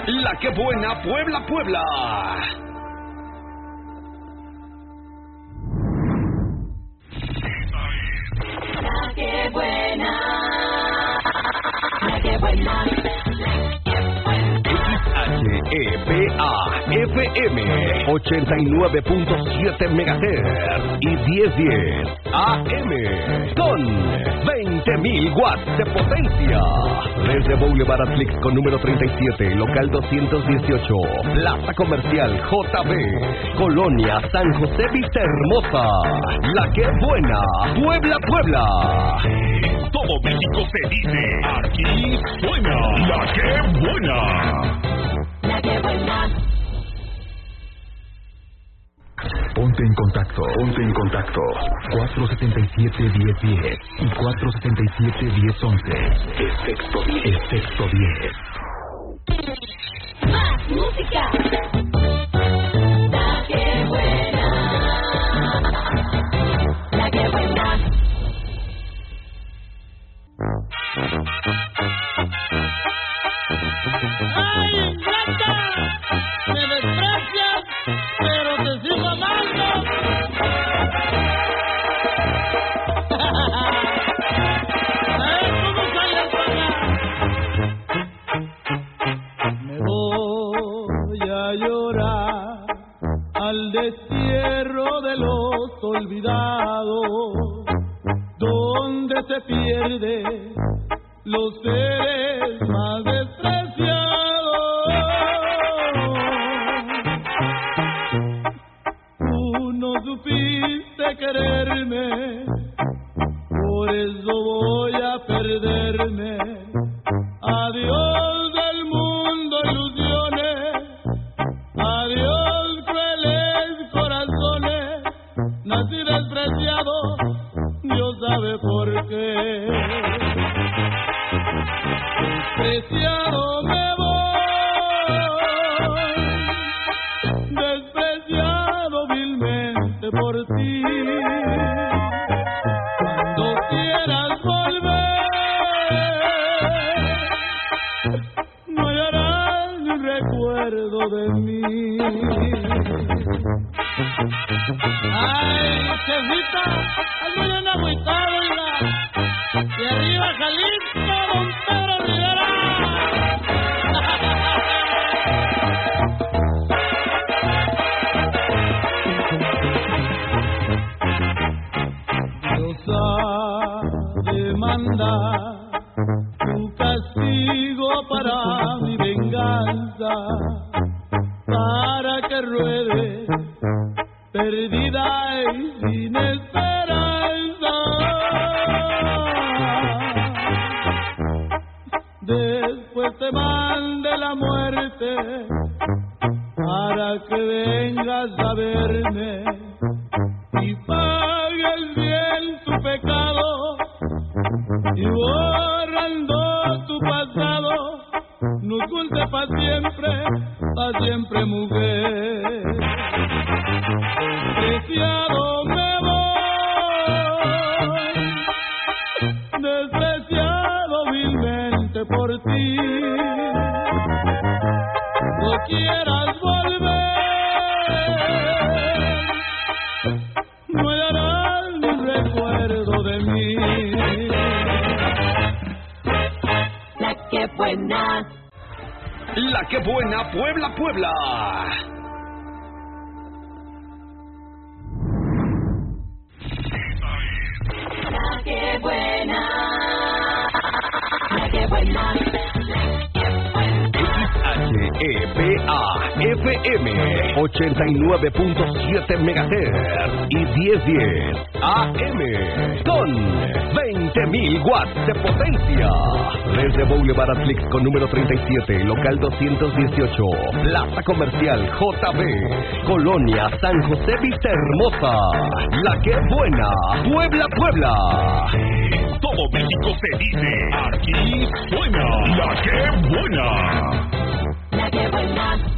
La que buena Puebla, Puebla. La que buena. La que buena. XHEPA FM 89.7 MHz y 1010 AM con 20.000 watts de potencia. Desde Boulevard Atlix con número 37, local 218, Plaza Comercial JB, Colonia San José Vista Hermosa. La que buena Puebla, Puebla. Todo México se dice, aquí suena La que buena. La que buena. Ponte en contacto. 477-1010 y 477-1011. Efecto 10. Más música. La que buena. La que buena. ¡Ay, ingrata! Me desprecias, pero te sigo amando. ¿Sabes cómo soy el Me voy a llorar al destierro de los olvidados, donde se pierde los seres más despreciados. Tú no supiste quererme, por eso voy a perderme. Adiós del mundo, ilusiones. Adiós, crueles corazones. Nací despreciado, Dios sabe por qué. Despreciado me voy, despreciado vilmente por ti. Cuando quieras volver, no hallarás ni recuerdo de mí. Ay, chefita, ando bien agüitado, oiga. Y arriba Jalisco, don Pedro Rivera. Dios ha de mandar tu castigo para mi venganza, para que ruede perdida y sin esperanza. Después te mande la muerte para que vengas a verme y pagues bien tu pecado, y borrando tu pasado nos junte pa' siempre mujer. Despreciado me voy, despreciado vilmente por ti. No quieras volver, no hallarás ni recuerdo de mí. La que buena. La que buena Puebla, Puebla. La que buena. La que buena. XHEPA FM 89.7 MHz y 1010 AM con 20.000 watts de potencia. Desde Boulevard Atlix con número 37, local 218, Plaza Comercial JB, Colonia San José Vista Hermosa. La que buena Puebla, Puebla. Todo México se dice, aquí suena La que buena. La que buena.